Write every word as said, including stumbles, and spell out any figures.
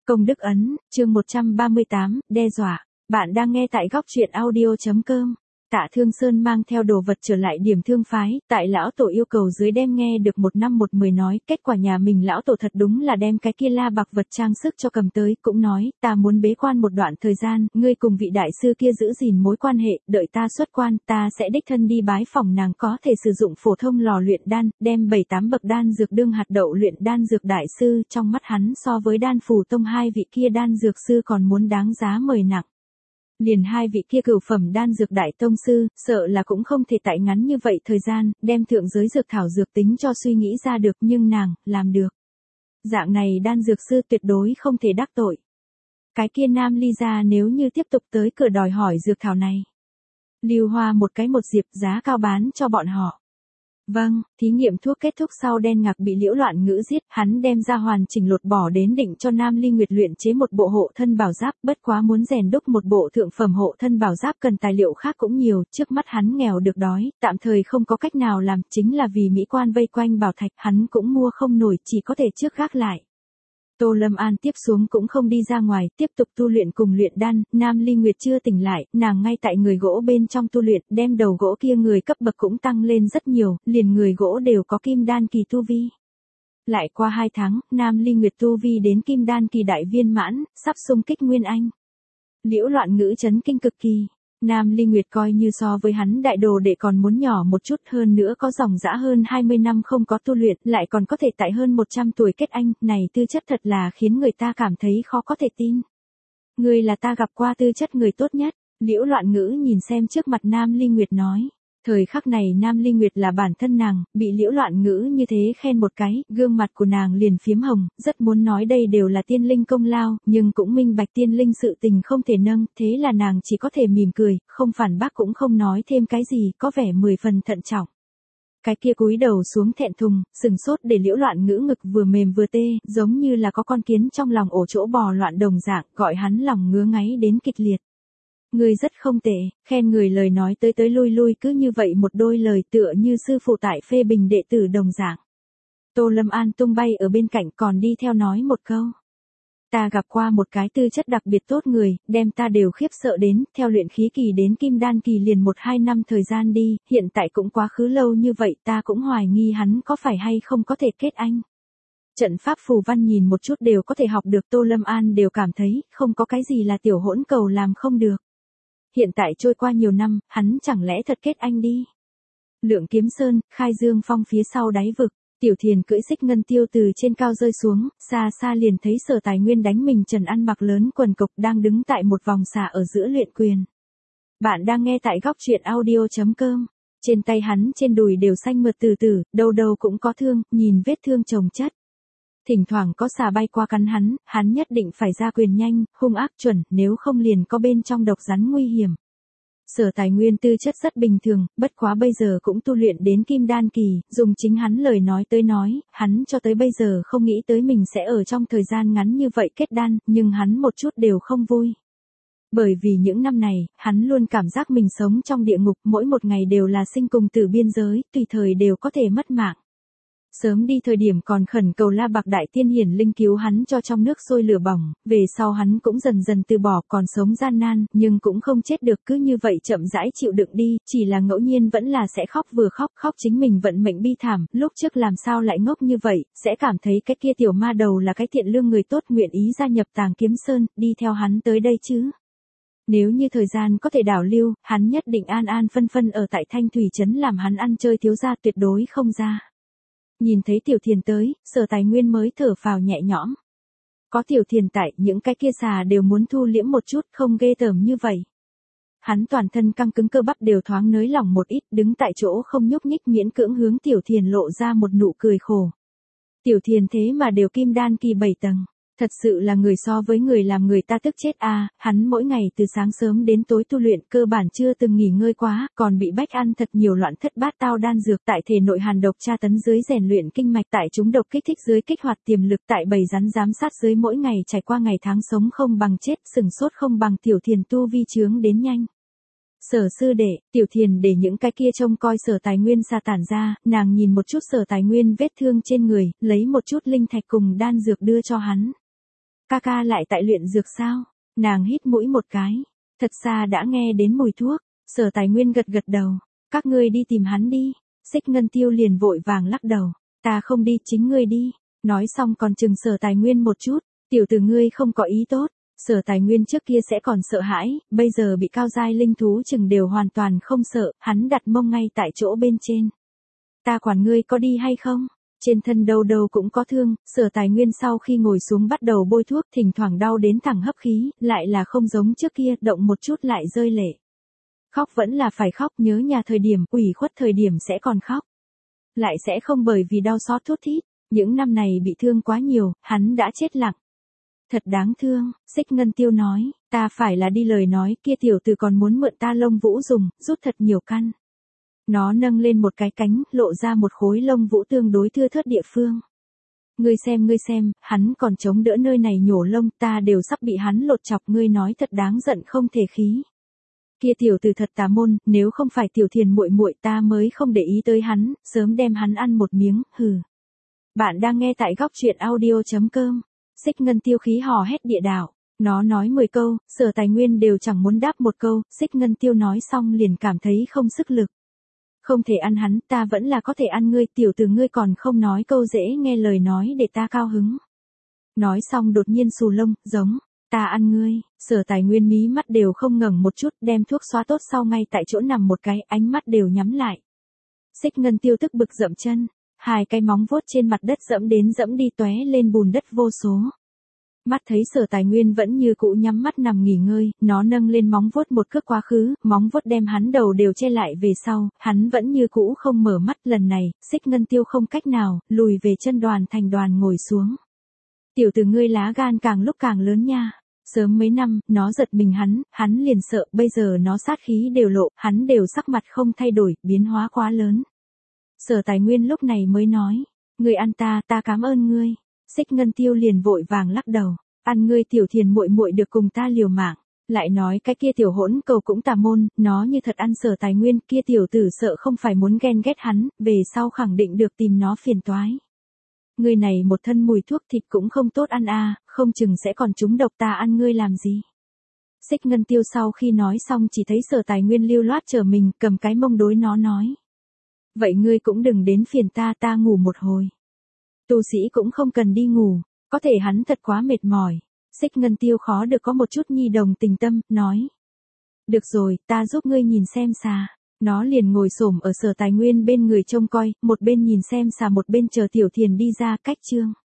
Công đức ấn, chương một trăm ba mươi tám, đe dọa. Bạn đang nghe tại góc truyện audio.com. Tạ Thương Sơn mang theo đồ vật trở lại Điểm Thương phái, tại lão tổ yêu cầu dưới đem nghe được một năm một mười nói, kết quả nhà mình lão tổ thật đúng là đem cái kia la bạc vật trang sức cho cầm tới, cũng nói, ta muốn bế quan một đoạn thời gian, ngươi cùng vị đại sư kia giữ gìn mối quan hệ, đợi ta xuất quan, ta sẽ đích thân đi bái phòng nàng có thể sử dụng phổ thông lò luyện đan, đem bảy tám bậc đan dược đương hạt đậu luyện đan dược đại sư, trong mắt hắn so với đan phủ tông hai vị kia đan dược sư còn muốn đáng giá mời nặng. Liền hai vị kia cửu phẩm đan dược đại tông sư, sợ là cũng không thể tại ngắn như vậy thời gian, đem thượng giới dược thảo dược tính cho suy nghĩ ra được nhưng nàng, làm được. Dạng này đan dược sư tuyệt đối không thể đắc tội. Cái kia nam ly ra nếu như tiếp tục tới cửa đòi hỏi dược thảo này. Lưu Hoa một cái một diệp giá cao bán cho bọn họ. Vâng, thí nghiệm thuốc kết thúc sau đen ngạc bị Liễu Loạn Ngữ giết, hắn đem ra hoàn chỉnh lột bỏ đến định cho Nam Ly Nguyệt luyện chế một bộ hộ thân bảo giáp, bất quá muốn rèn đúc một bộ thượng phẩm hộ thân bảo giáp cần tài liệu khác cũng nhiều, trước mắt hắn nghèo được đói, tạm thời không có cách nào làm, chính là vì mỹ quan vây quanh bảo thạch, hắn cũng mua không nổi, chỉ có thể trước gác lại. Tô Lâm An tiếp xuống cũng không đi ra ngoài, tiếp tục tu luyện cùng luyện đan, Nam Ly Nguyệt chưa tỉnh lại, nàng ngay tại người gỗ bên trong tu luyện, đem đầu gỗ kia người cấp bậc cũng tăng lên rất nhiều, liền người gỗ đều có kim đan kỳ tu vi. Lại qua hai tháng, Nam Ly Nguyệt tu vi đến kim đan kỳ đại viên mãn, sắp xung kích Nguyên Anh. Liễu Loạn Ngữ chấn kinh cực kỳ. Nam Ly Nguyệt coi như so với hắn đại đồ đệ còn muốn nhỏ một chút hơn nữa có dòng dã hơn hai mươi năm không có tu luyện, lại còn có thể tại hơn một trăm tuổi kết anh, này tư chất thật là khiến người ta cảm thấy khó có thể tin. Người là ta gặp qua tư chất người tốt nhất, Liễu Loạn Ngữ nhìn xem trước mặt Nam Ly Nguyệt nói. Thời khắc này Nam Ly Nguyệt là bản thân nàng, bị Liễu Loạn Ngữ như thế khen một cái, gương mặt của nàng liền phiếm hồng, rất muốn nói đây đều là tiên linh công lao, nhưng cũng minh bạch tiên linh sự tình không thể nâng, thế là nàng chỉ có thể mỉm cười, không phản bác cũng không nói thêm cái gì, có vẻ mười phần thận trọng. Cái kia cúi đầu xuống thẹn thùng, sừng sốt để Liễu Loạn Ngữ ngực vừa mềm vừa tê, giống như là có con kiến trong lòng ổ chỗ bò loạn đồng dạng, gọi hắn lòng ngứa ngáy đến kịch liệt. Người rất không tệ, khen người lời nói tới tới lui lui cứ như vậy một đôi lời tựa như sư phụ tại phê bình đệ tử đồng dạng. Tô Lâm An tung bay ở bên cạnh còn đi theo nói một câu. Ta gặp qua một cái tư chất đặc biệt tốt người, đem ta đều khiếp sợ đến, theo luyện khí kỳ đến kim đan kỳ liền một hai năm thời gian đi, hiện tại cũng quá khứ lâu như vậy ta cũng hoài nghi hắn có phải hay không có thể kết anh. Trận pháp phù văn nhìn một chút đều có thể học được Tô Lâm An đều cảm thấy không có cái gì là tiểu hỗn cầu làm không được. Hiện tại trôi qua nhiều năm, hắn chẳng lẽ thật kết anh đi. Lượng Kiếm Sơn, Khai Dương Phong phía sau đáy vực, Tiểu Thiền cưỡi xích ngân tiêu từ trên cao rơi xuống, xa xa liền thấy Sở Tài Nguyên đánh mình trần ăn mặc lớn quần cộc đang đứng tại một vòng xà ở giữa luyện quyền. Bạn đang nghe tại góc truyện audio.com. Trên tay hắn trên đùi đều xanh mượt từ từ, đâu đâu cũng có thương, nhìn vết thương chồng chất. Thỉnh thoảng có xà bay qua cắn hắn, hắn nhất định phải ra quyền nhanh, hung ác chuẩn, nếu không liền có bên trong độc rắn nguy hiểm. Sở Tài Nguyên tư chất rất bình thường, bất quá bây giờ cũng tu luyện đến kim đan kỳ, dùng chính hắn lời nói tới nói, hắn cho tới bây giờ không nghĩ tới mình sẽ ở trong thời gian ngắn như vậy kết đan, nhưng hắn một chút đều không vui. Bởi vì những năm này, hắn luôn cảm giác mình sống trong địa ngục, mỗi một ngày đều là sinh cùng tử biên giới, tùy thời đều có thể mất mạng. Sớm đi thời điểm còn khẩn cầu La Bạc Đại Tiên hiển linh cứu hắn cho trong nước sôi lửa bỏng, về sau hắn cũng dần dần từ bỏ còn sống gian nan, nhưng cũng không chết được cứ như vậy chậm rãi chịu đựng đi, chỉ là ngẫu nhiên vẫn là sẽ khóc vừa khóc khóc chính mình vận mệnh bi thảm, lúc trước làm sao lại ngốc như vậy, sẽ cảm thấy cái kia tiểu ma đầu là cái thiện lương người tốt nguyện ý gia nhập Tàng Kiếm Sơn, đi theo hắn tới đây chứ. Nếu như thời gian có thể đảo lưu, hắn nhất định an an phân phân ở tại Thanh Thủy Trấn làm hắn ăn chơi thiếu gia tuyệt đối không ra. Nhìn thấy Tiểu Thiền tới, Sở Tài Nguyên mới thở phào nhẹ nhõm. Có Tiểu Thiền tại, những cái kia xà đều muốn thu liễm một chút, không ghê tởm như vậy. Hắn toàn thân căng cứng cơ bắp đều thoáng nới lỏng một ít, đứng tại chỗ không nhúc nhích miễn cưỡng hướng Tiểu Thiền lộ ra một nụ cười khổ. Tiểu Thiền thế mà đều kim đan kỳ bảy tầng. Thật sự là người so với người làm người ta tức chết a, à, hắn mỗi ngày từ sáng sớm đến tối tu luyện cơ bản chưa từng nghỉ ngơi quá, còn bị bách ăn thật nhiều loạn thất bát tao đan dược tại thể nội hàn độc tra tấn dưới rèn luyện kinh mạch tại chúng độc kích thích dưới kích hoạt tiềm lực tại bầy rắn giám sát dưới mỗi ngày trải qua ngày tháng sống không bằng chết, sừng sốt không bằng Tiểu Thiền tu vi chướng đến nhanh. Sở sư đệ, Tiểu Thiền để những cái kia trông coi Sở Tài Nguyên sa tản ra, nàng nhìn một chút Sở Tài Nguyên vết thương trên người, lấy một chút linh thạch cùng đan dược đưa cho hắn. Ca ca lại tại luyện dược sao? Nàng hít mũi một cái. Thật xa đã nghe đến mùi thuốc. Sở Tài Nguyên gật gật đầu. Các ngươi đi tìm hắn đi. Xích Ngân Tiêu liền vội vàng lắc đầu. Ta không đi, chính ngươi đi. Nói xong còn chừng Sở Tài Nguyên một chút. Tiểu tử ngươi không có ý tốt. Sở Tài Nguyên trước kia sẽ còn sợ hãi, bây giờ bị cao giai linh thú chừng đều hoàn toàn không sợ, hắn đặt mông ngay tại chỗ bên trên. Ta quản ngươi có đi hay không? Trên thân đâu đâu cũng có thương, Sở Tài Nguyên sau khi ngồi xuống bắt đầu bôi thuốc, thỉnh thoảng đau đến thẳng hấp khí, lại là không giống trước kia, động một chút lại rơi lệ. Khóc vẫn là phải khóc, nhớ nhà thời điểm, ủy khuất thời điểm sẽ còn khóc. Lại sẽ không bởi vì đau xót thút thít, những năm này bị thương quá nhiều, hắn đã chết lặng. Thật đáng thương, Xích Ngân Tiêu nói, ta phải là đi lời nói, kia tiểu tử còn muốn mượn ta lông vũ dùng, rút thật nhiều căn. Nó nâng lên một cái cánh, lộ ra một khối lông vũ tương đối thưa thớt địa phương. Ngươi xem ngươi xem, hắn còn chống đỡ nơi này nhổ lông, ta đều sắp bị hắn lột chọc, ngươi nói thật đáng giận không thể khí. Kia tiểu tử thật tà môn, nếu không phải Tiểu Thiền muội muội ta mới không để ý tới hắn, sớm đem hắn ăn một miếng, hừ. Bạn đang nghe tại góc truyện audio chấm com. Xích Ngân Tiêu khí hò hét địa đạo. Nó nói mười câu, Sở Tài Nguyên đều chẳng muốn đáp một câu, Xích Ngân Tiêu nói xong liền cảm thấy không sức lực. Không thể ăn hắn, ta vẫn là có thể ăn ngươi, tiểu tử ngươi còn không nói câu dễ nghe lời nói để ta cao hứng. Nói xong đột nhiên xù lông, giống, ta ăn ngươi, Sở Tài Nguyên mí mắt đều không ngẩng một chút, đem thuốc xóa tốt sau ngay tại chỗ nằm một cái, ánh mắt đều nhắm lại. Xích Ngân Tiêu tức bực dậm chân. Hai cái móng vuốt trên mặt đất dẫm đến dẫm đi tóe lên bùn đất vô số. Mắt thấy Sở Tài Nguyên vẫn như cũ nhắm mắt nằm nghỉ ngơi, nó nâng lên móng vuốt một cước quá khứ, móng vuốt đem hắn đầu đều che lại về sau, hắn vẫn như cũ không mở mắt, lần này, Xích Ngân Tiêu không cách nào, lùi về chân đoàn thành đoàn ngồi xuống. Tiểu tử ngươi lá gan càng lúc càng lớn nha. Sớm mấy năm, nó giật mình hắn, hắn liền sợ, bây giờ nó sát khí đều lộ, hắn đều sắc mặt không thay đổi, biến hóa quá lớn. Sở Tài Nguyên lúc này mới nói, ngươi ăn ta, ta cảm ơn ngươi. Xích Ngân Tiêu liền vội vàng lắc đầu, ăn ngươi Tiểu Thiền muội muội được cùng ta liều mạng. Lại nói cái kia tiểu hỗn cầu cũng tà môn, nó như thật ăn Sở Tài Nguyên, kia tiểu tử sợ không phải muốn ghen ghét hắn, về sau khẳng định được tìm nó phiền toái. Ngươi này một thân mùi thuốc thịt cũng không tốt ăn a, không chừng sẽ còn trúng độc, ta ăn ngươi làm gì. Xích Ngân Tiêu sau khi nói xong chỉ thấy Sở Tài Nguyên lưu loát trở mình, cầm cái mông đối nó nói. Vậy ngươi cũng đừng đến phiền ta, ta ngủ một hồi. Tu sĩ cũng không cần đi ngủ, có thể hắn thật quá mệt mỏi. Xích Ngân Tiêu khó được có một chút nhi đồng tình tâm, nói. Được rồi, ta giúp ngươi nhìn xem xà. Nó liền ngồi xổm ở Sở Tài Nguyên bên người trông coi, một bên nhìn xem xà một bên chờ Tiểu Thiền đi ra, cách chương.